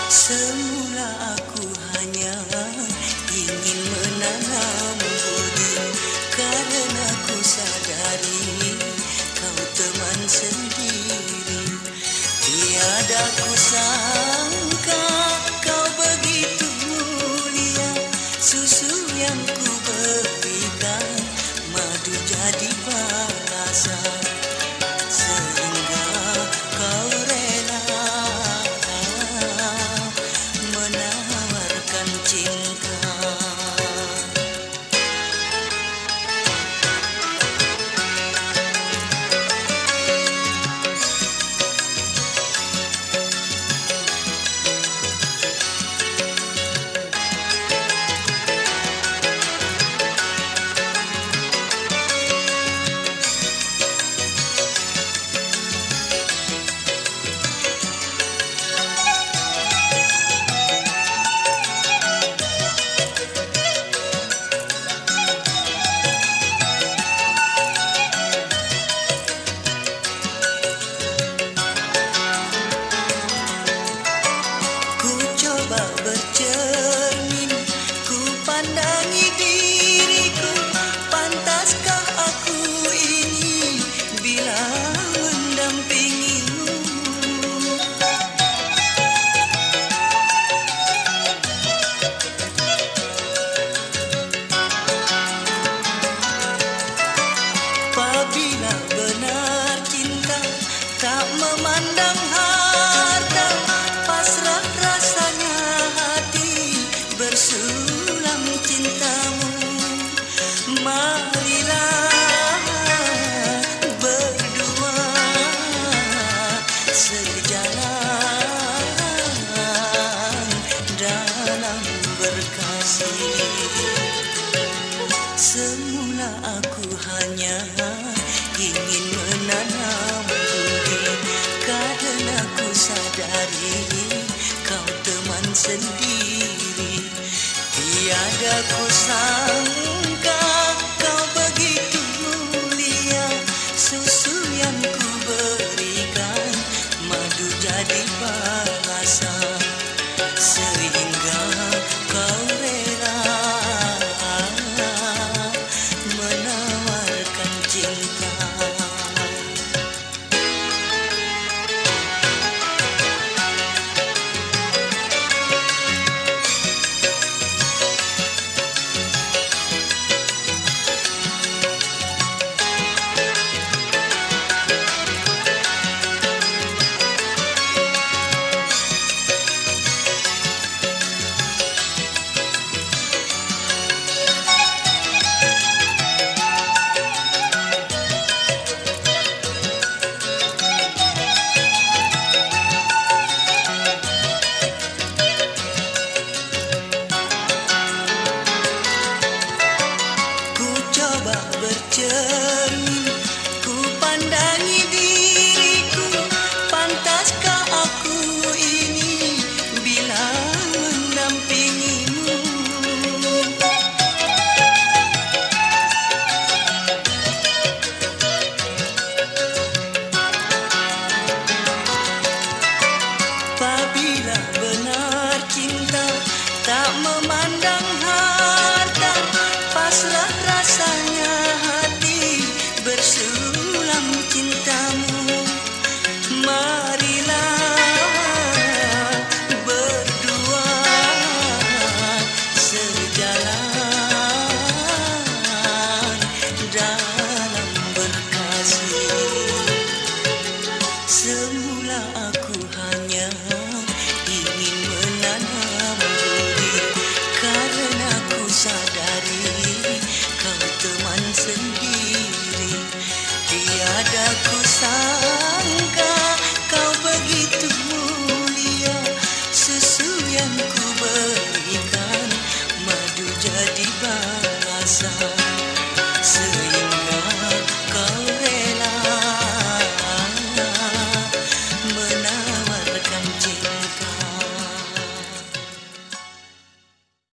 Semula aku hanya ingin menanam budi, karena ku sadari kau teman sendiri. Tiada ku sangka kau begitu mulia, susu yang ku berikan madu jadi balasan, sehingga kau rela menawarkan cinta. Bercermin, ku pandangi diriku, pantaskah aku ini bila mendampingimu? Apabila benar cinta tak memandang harta, pasrah rasanya bersulam cintamu. Marilah berdua sejalan dalam berkasih. Semula aku hanya ingin menanam budi, karena ku sadari kau teman sendiri. Tiada ku sangka kau begitu mulia, susu yang ku berikan madu jadi balasan, sehingga kau rela menawarkan cinta. Bercermin, ku pandangi